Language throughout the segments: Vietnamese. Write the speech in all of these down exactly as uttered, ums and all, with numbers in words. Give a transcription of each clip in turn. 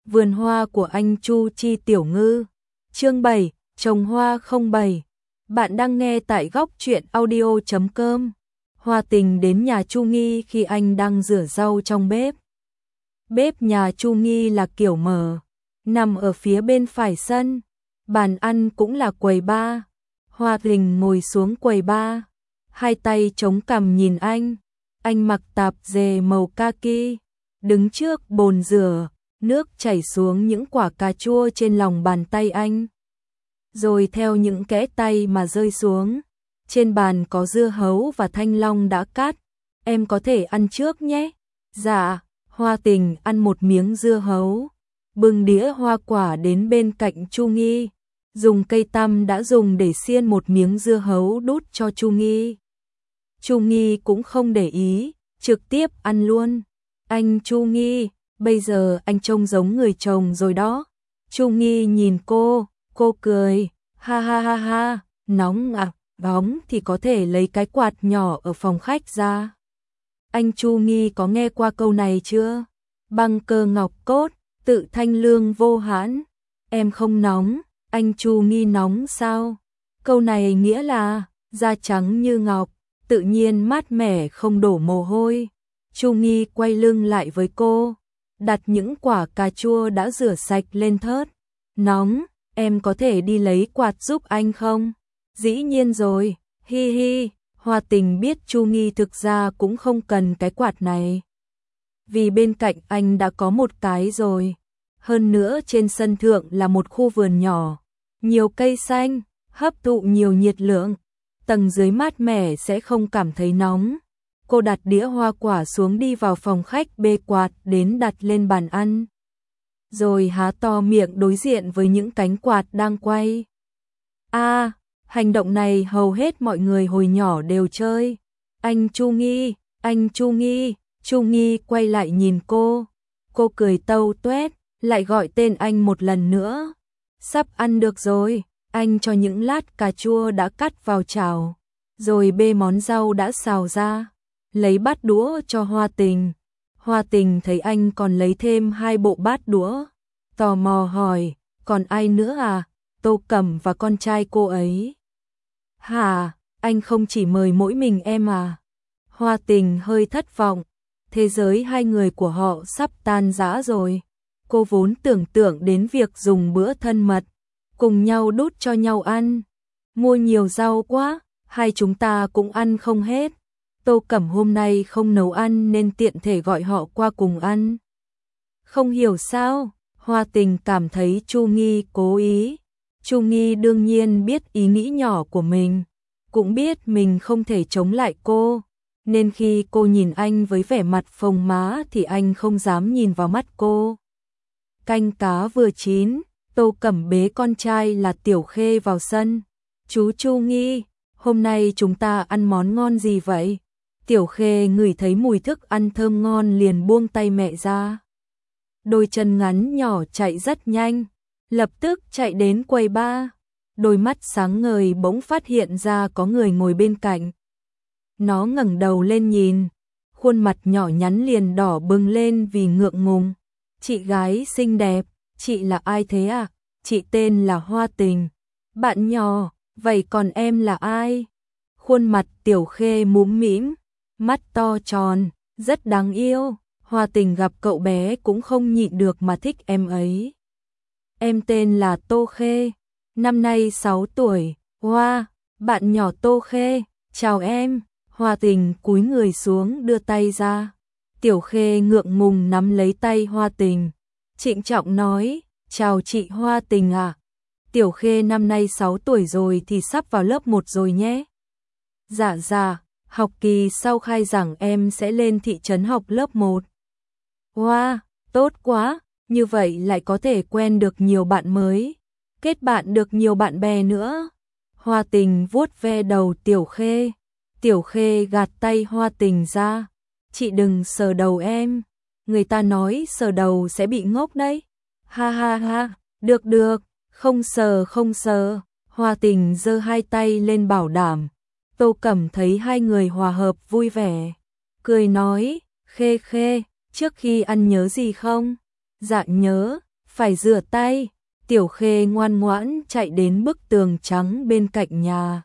Vườn hoa của anh Chu Chi Tiểu Ngư. Chương bảy, trồng hoa không bảy. Bạn đang nghe tại góc truyện audio chấm com. Hoa Tình đến nhà Chu Nghi khi anh đang rửa rau trong bếp. Bếp nhà Chu Nghi là kiểu mở, nằm ở phía bên phải sân. Bàn ăn cũng là quầy bar. Hoa Tình ngồi xuống quầy bar, hai tay chống cằm nhìn anh. Anh mặc tạp dề màu kaki, đứng trước bồn rửa, nước chảy xuống những quả cà chua trên lòng bàn tay anh, rồi theo những kẽ tay mà rơi xuống. Trên bàn có dưa hấu và thanh long đã cắt. Em có thể ăn trước nhé. Dạ. Hoa Tình ăn một miếng dưa hấu, bưng đĩa hoa quả đến bên cạnh Chu Nghi, dùng cây tăm đã dùng để xiên một miếng dưa hấu đút cho Chu Nghi. Chu Nghi cũng không để ý, trực tiếp ăn luôn. Anh Chu Nghi, bây giờ anh trông giống người chồng rồi đó. Chu Nghi nhìn cô, cô cười, ha ha ha ha, nóng à, nóng thì có thể lấy cái quạt nhỏ ở phòng khách ra. Anh Chu Nghi có nghe qua câu này chưa? Băng cơ ngọc cốt, tự thanh lương vô hãn. Em không nóng, anh Chu Nghi nóng sao? Câu này nghĩa là da trắng như ngọc, tự nhiên mát mẻ không đổ mồ hôi. Chu Nghi quay lưng lại với cô, đặt những quả cà chua đã rửa sạch lên thớt. Nóng, em có thể đi lấy quạt giúp anh không? Dĩ nhiên rồi, hi hi. Hoa Tình biết Chu Nghi thực ra cũng không cần cái quạt này, vì bên cạnh anh đã có một cái rồi. Hơn nữa trên sân thượng là một khu vườn nhỏ, nhiều cây xanh, hấp thụ nhiều nhiệt lượng, tầng dưới mát mẻ sẽ không cảm thấy nóng. Cô đặt đĩa hoa quả xuống, đi vào phòng khách bê quạt đến đặt lên bàn ăn, rồi há to miệng đối diện với những cánh quạt đang quay. A, à, hành động này hầu hết mọi người hồi nhỏ đều chơi. Anh Chu Nghi, anh Chu Nghi. Chu Nghi quay lại nhìn cô, cô cười tâu tuét, lại gọi tên anh một lần nữa. Sắp ăn được rồi, anh cho những lát cà chua đã cắt vào chảo, rồi bê món rau đã xào ra, lấy bát đũa cho Hoa Tình. Hoa Tình thấy anh còn lấy thêm hai bộ bát đũa, tò mò hỏi, còn ai nữa à? Tô Cẩm và con trai cô ấy. Hả, anh không chỉ mời mỗi mình em à? Hoa Tình hơi thất vọng, thế giới hai người của họ sắp tan rã rồi. Cô vốn tưởng tượng đến việc dùng bữa thân mật, cùng nhau đút cho nhau ăn. Mua nhiều rau quá, hai chúng ta cũng ăn không hết. Tô Cẩm hôm nay không nấu ăn nên tiện thể gọi họ qua cùng ăn. Không hiểu sao, Hoa Tình cảm thấy Chu Nghi cố ý. Chu Nghi đương nhiên biết ý nghĩ nhỏ của mình, cũng biết mình không thể chống lại cô, nên khi cô nhìn anh với vẻ mặt phồng má thì anh không dám nhìn vào mắt cô. Canh cá vừa chín, Tô Cẩm bế con trai là Tiểu Khê vào sân. Chú Chu Nghi, hôm nay chúng ta ăn món ngon gì vậy? Tiểu Khê ngửi thấy mùi thức ăn thơm ngon liền buông tay mẹ ra. Đôi chân ngắn nhỏ chạy rất nhanh, lập tức chạy đến quầy bar. Đôi mắt sáng ngời bỗng phát hiện ra có người ngồi bên cạnh. Nó ngẩng đầu lên nhìn, khuôn mặt nhỏ nhắn liền đỏ bừng lên vì ngượng ngùng. Chị gái xinh đẹp, chị là ai thế à? Chị tên là Hoa Tình. Bạn nhỏ, vậy còn em là ai? Khuôn mặt Tiểu Khê múm mĩm, mắt to tròn, rất đáng yêu. Hoa Tình gặp cậu bé cũng không nhịn được mà thích em ấy. Em tên là Tô Khê, năm nay sáu tuổi. Hoa, bạn nhỏ Tô Khê, chào em. Hoa Tình cúi người xuống đưa tay ra. Tiểu Khê ngượng ngùng nắm lấy tay Hoa Tình, trịnh trọng nói, chào chị Hoa Tình à. Tiểu Khê năm nay sáu tuổi rồi thì sắp vào lớp một rồi nhé. Dạ dạ, học kỳ sau khai giảng em sẽ lên thị trấn học lớp một. Hoa, tốt quá, như vậy lại có thể quen được nhiều bạn mới, kết bạn được nhiều bạn bè nữa. Hoa Tình vuốt ve đầu Tiểu Khê. Tiểu Khê gạt tay Hoa Tình ra. Chị đừng sờ đầu em, người ta nói sờ đầu sẽ bị ngốc đấy. Ha ha ha, được được, không sờ không sờ. Hoa Tình giơ hai tay lên bảo đảm. Tô Cẩm thấy hai người hòa hợp vui vẻ, cười nói, Khê Khê, trước khi ăn nhớ gì không? Dạ nhớ, phải rửa tay. Tiểu Khê ngoan ngoãn chạy đến bức tường trắng bên cạnh nhà.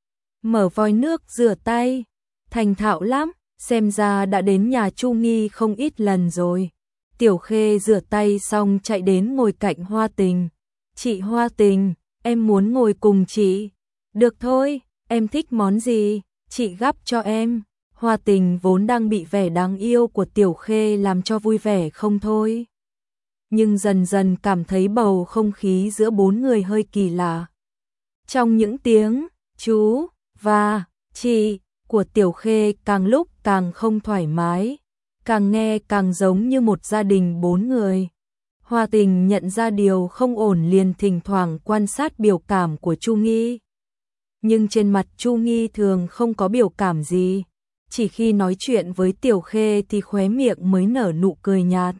Mở vòi nước rửa tay. Thành thạo lắm, xem ra đã đến nhà Chu Nghi không ít lần rồi. Tiểu Khê rửa tay xong chạy đến ngồi cạnh Hoa Tình. Chị Hoa Tình, em muốn ngồi cùng chị. Được thôi, em thích món gì, chị gắp cho em. Hoa Tình vốn đang bị vẻ đáng yêu của Tiểu Khê làm cho vui vẻ không thôi. Nhưng dần dần cảm thấy bầu không khí giữa bốn người hơi kỳ lạ. Trong những tiếng chú và chị của Tiểu Khê càng lúc càng không thoải mái, càng nghe càng giống như một gia đình bốn người. Hoa Tình nhận ra điều không ổn liền thỉnh thoảng quan sát biểu cảm của Chu Nghi. Nhưng trên mặt Chu Nghi thường không có biểu cảm gì, chỉ khi nói chuyện với Tiểu Khê thì khóe miệng mới nở nụ cười nhạt.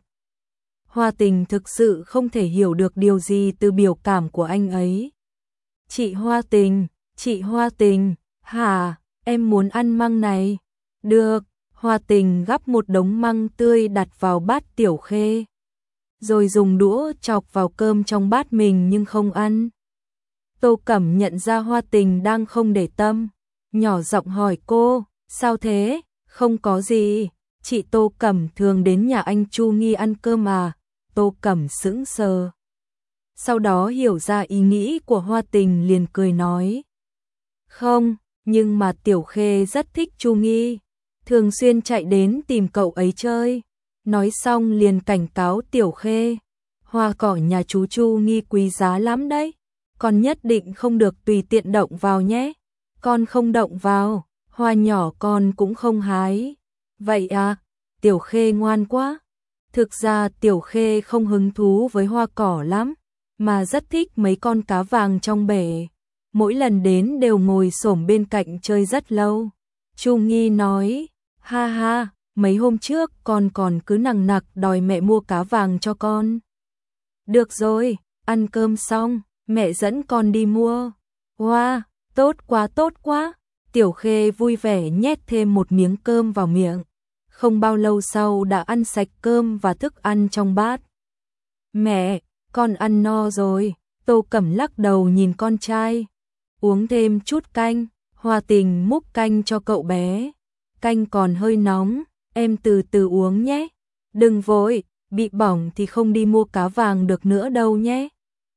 Hoa Tình thực sự không thể hiểu được điều gì từ biểu cảm của anh ấy. Chị Hoa Tình, chị Hoa Tình, hả, em muốn ăn măng này. Được, Hoa Tình gắp một đống măng tươi đặt vào bát Tiểu Khê, rồi dùng đũa chọc vào cơm trong bát mình nhưng không ăn. Tô Cẩm nhận ra Hoa Tình đang không để tâm, nhỏ giọng hỏi cô, sao thế? Không có gì, chị Tô Cẩm thường đến nhà anh Chu Nghi ăn cơm à? Tô Cẩm sững sờ. Sau đó hiểu ra ý nghĩ của Hoa Tình liền cười nói. Không, nhưng mà Tiểu Khê rất thích Chu Nghi, thường xuyên chạy đến tìm cậu ấy chơi. Nói xong liền cảnh cáo Tiểu Khê. Hoa cỏ nhà chú Chu Nghi quý giá lắm đấy. Con nhất định không được tùy tiện động vào nhé. Con không động vào, hoa nhỏ con cũng không hái. Vậy à, Tiểu Khê ngoan quá. Thực ra Tiểu Khê không hứng thú với hoa cỏ lắm, mà rất thích mấy con cá vàng trong bể. Mỗi lần đến đều ngồi xổm bên cạnh chơi rất lâu. Chu Nghi nói, ha ha, mấy hôm trước con còn cứ nằng nặc đòi mẹ mua cá vàng cho con. Được rồi, ăn cơm xong, mẹ dẫn con đi mua. Wow, tốt quá tốt quá. Tiểu Khê vui vẻ nhét thêm một miếng cơm vào miệng. Không bao lâu sau đã ăn sạch cơm và thức ăn trong bát. Mẹ, con ăn no rồi. Tô Cẩm lắc đầu nhìn con trai. Uống thêm chút canh. Hoa Tình múc canh cho cậu bé. Canh còn hơi nóng, em từ từ uống nhé. Đừng vội, bị bỏng thì không đi mua cá vàng được nữa đâu nhé.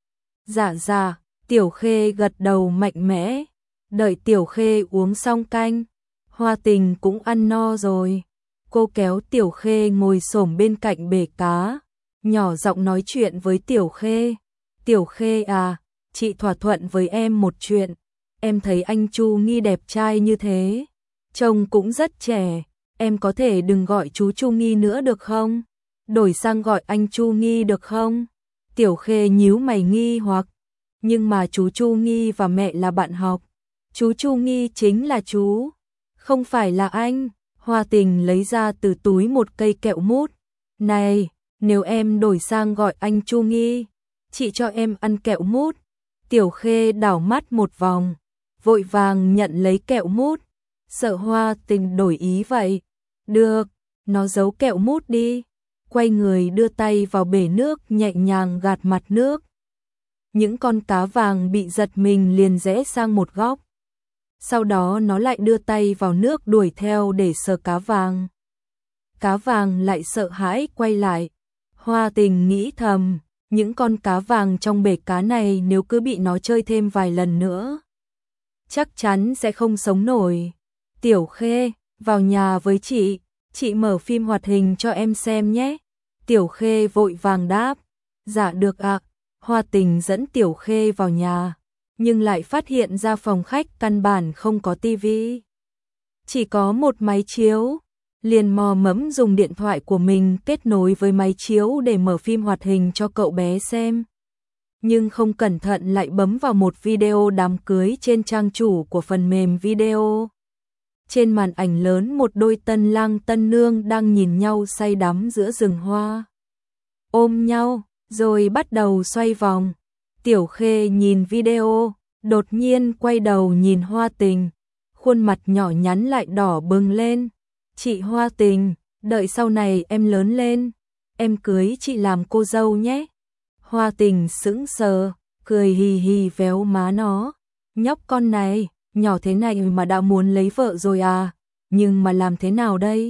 Dạ dạ, Tiểu Khê gật đầu mạnh mẽ. Đợi Tiểu Khê uống xong canh, Hoa Tình cũng ăn no rồi. Cô kéo Tiểu Khê ngồi xổm bên cạnh bể cá, nhỏ giọng nói chuyện với Tiểu Khê. Tiểu Khê à, chị thỏa thuận với em một chuyện. Em thấy anh Chu Nghi đẹp trai như thế, trông cũng rất trẻ. Em có thể đừng gọi chú Chu Nghi nữa được không? Đổi sang gọi anh Chu Nghi được không? Tiểu Khê nhíu mày nghi hoặc. Nhưng mà chú Chu Nghi và mẹ là bạn học. Chú Chu Nghi chính là chú, không phải là anh. Hoa Tình lấy ra từ túi một cây kẹo mút. Này, nếu em đổi sang gọi anh Chu Nghi, chị cho em ăn kẹo mút. Tiểu Khê đảo mắt một vòng, vội vàng nhận lấy kẹo mút. Sợ Hoa Tình đổi ý vậy. Được, nó giấu kẹo mút đi. Quay người đưa tay vào bể nước nhẹ nhàng gạt mặt nước. Những con cá vàng bị giật mình liền rẽ sang một góc. Sau đó nó lại đưa tay vào nước đuổi theo để sờ cá vàng. Cá vàng lại sợ hãi quay lại. Hoa Tình nghĩ thầm, những con cá vàng trong bể cá này nếu cứ bị nó chơi thêm vài lần nữa, chắc chắn sẽ không sống nổi. Tiểu Khê, vào nhà với chị, chị mở phim hoạt hình cho em xem nhé. Tiểu Khê vội vàng đáp, dạ được ạ. Hoa Tình dẫn Tiểu Khê vào nhà, nhưng lại phát hiện ra phòng khách căn bản không có tivi, chỉ có một máy chiếu. Liền mò mẫm dùng điện thoại của mình kết nối với máy chiếu để mở phim hoạt hình cho cậu bé xem. Nhưng không cẩn thận lại bấm vào một video đám cưới trên trang chủ của phần mềm video. Trên màn ảnh lớn một đôi tân lang tân nương đang nhìn nhau say đắm giữa rừng hoa. Ôm nhau, rồi bắt đầu xoay vòng. Tiểu Khê nhìn video, đột nhiên quay đầu nhìn Hoa Tình. Khuôn mặt nhỏ nhắn lại đỏ bừng lên. Chị Hoa Tình, đợi sau này em lớn lên, em cưới chị làm cô dâu nhé. Hoa Tình sững sờ, cười hì hì véo má nó. Nhóc con này, nhỏ thế này mà đã muốn lấy vợ rồi à, nhưng mà làm thế nào đây?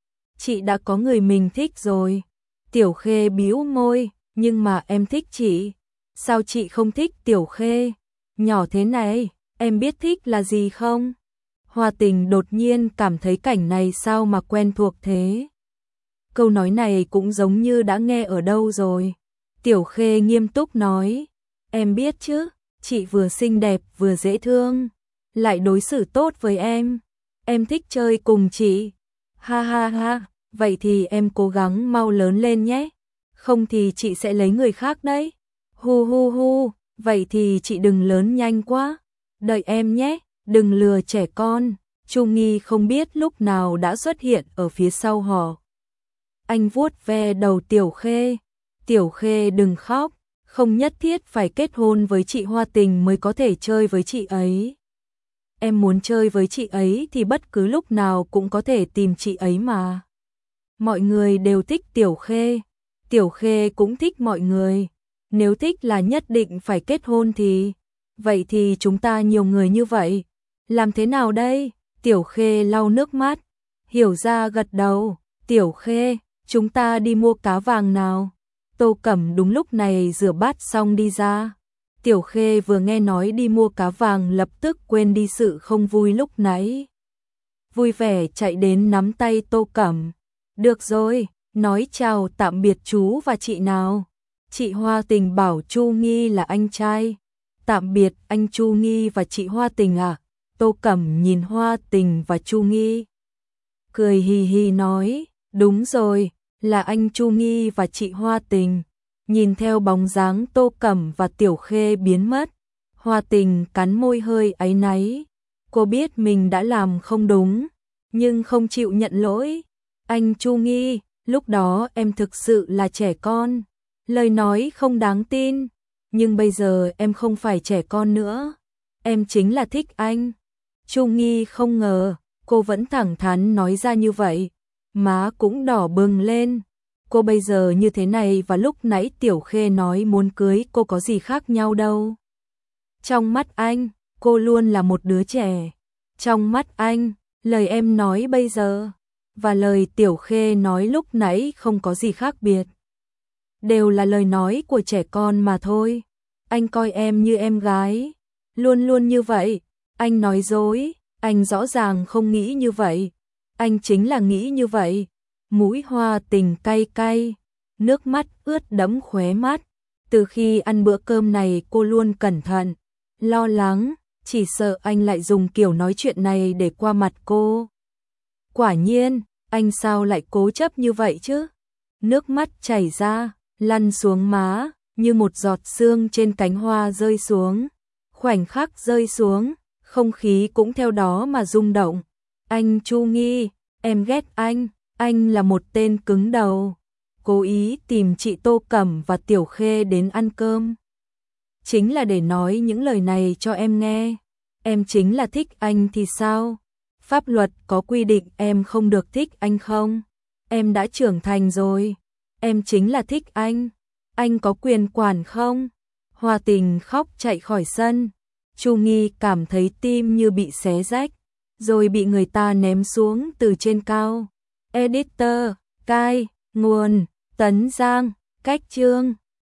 Chị đã có người mình thích rồi. Tiểu Khê bĩu môi, nhưng mà em thích chị. Sao chị không thích Tiểu Khê? Nhỏ thế này, em biết thích là gì không? Hoa Tình đột nhiên cảm thấy cảnh này sao mà quen thuộc thế. Câu nói này cũng giống như đã nghe ở đâu rồi. Tiểu Khê nghiêm túc nói, em biết chứ, chị vừa xinh đẹp vừa dễ thương, lại đối xử tốt với em. Em thích chơi cùng chị. Ha ha ha, vậy thì em cố gắng mau lớn lên nhé. Không thì chị sẽ lấy người khác đấy. Hu hu hu, vậy thì chị đừng lớn nhanh quá. Đợi em nhé, đừng lừa trẻ con. Chu Nghi không biết lúc nào đã xuất hiện ở phía sau họ. Anh vuốt ve đầu Tiểu Khê. Tiểu Khê đừng khóc, không nhất thiết phải kết hôn với chị Hoa Tình mới có thể chơi với chị ấy. Em muốn chơi với chị ấy thì bất cứ lúc nào cũng có thể tìm chị ấy mà. Mọi người đều thích Tiểu Khê, Tiểu Khê cũng thích mọi người. Nếu thích là nhất định phải kết hôn thì, vậy thì chúng ta nhiều người như vậy, làm thế nào đây? Tiểu Khê lau nước mắt, hiểu ra gật đầu. Tiểu Khê, chúng ta đi mua cá vàng nào. Tô Cẩm đúng lúc này rửa bát xong đi ra. Tiểu Khê vừa nghe nói đi mua cá vàng lập tức quên đi sự không vui lúc nãy. Vui vẻ chạy đến nắm tay Tô Cẩm. Được rồi, nói chào tạm biệt chú và chị nào. Chị Hoa Tình bảo Chu Nghi là anh trai. Tạm biệt anh Chu Nghi và chị Hoa Tình à? Tô Cẩm nhìn Hoa Tình và Chu Nghi, cười hì hì nói, đúng rồi, là anh Chu Nghi và chị Hoa Tình. Nhìn theo bóng dáng Tô Cẩm và Tiểu Khê biến mất, Hoa Tình cắn môi hơi áy náy. Cô biết mình đã làm không đúng, nhưng không chịu nhận lỗi. Anh Chu Nghi, lúc đó em thực sự là trẻ con, lời nói không đáng tin, nhưng bây giờ em không phải trẻ con nữa, em chính là thích anh. Chu Nghi không ngờ, cô vẫn thẳng thắn nói ra như vậy, má cũng đỏ bừng lên. Cô bây giờ như thế này và lúc nãy Tiểu Khê nói muốn cưới cô có gì khác nhau đâu. Trong mắt anh, cô luôn là một đứa trẻ. Trong mắt anh, lời em nói bây giờ và lời Tiểu Khê nói lúc nãy không có gì khác biệt. Đều là lời nói của trẻ con mà thôi. Anh coi em như em gái, luôn luôn như vậy. Anh nói dối, anh rõ ràng không nghĩ như vậy. Anh chính là nghĩ như vậy. Mũi Hoa Tình cay cay, nước mắt ướt đẫm khóe mắt. Từ khi ăn bữa cơm này cô luôn cẩn thận, lo lắng, chỉ sợ anh lại dùng kiểu nói chuyện này để qua mặt cô. Quả nhiên, anh sao lại cố chấp như vậy chứ? Nước mắt chảy ra, lăn xuống má, như một giọt sương trên cánh hoa rơi xuống. Khoảnh khắc rơi xuống, không khí cũng theo đó mà rung động. Anh Chu Nghi, em ghét anh, anh là một tên cứng đầu. Cố ý tìm chị Tô Cẩm và Tiểu Khê đến ăn cơm, chính là để nói những lời này cho em nghe. Em chính là thích anh thì sao? Pháp luật có quy định em không được thích anh không? Em đã trưởng thành rồi, em chính là thích anh. Anh có quyền quản không? Hoa Tình khóc chạy khỏi sân. Chu Nghi cảm thấy tim như bị xé rách, rồi bị người ta ném xuống từ trên cao. Editor, cai, nguồn, Tấn Giang, cách chương.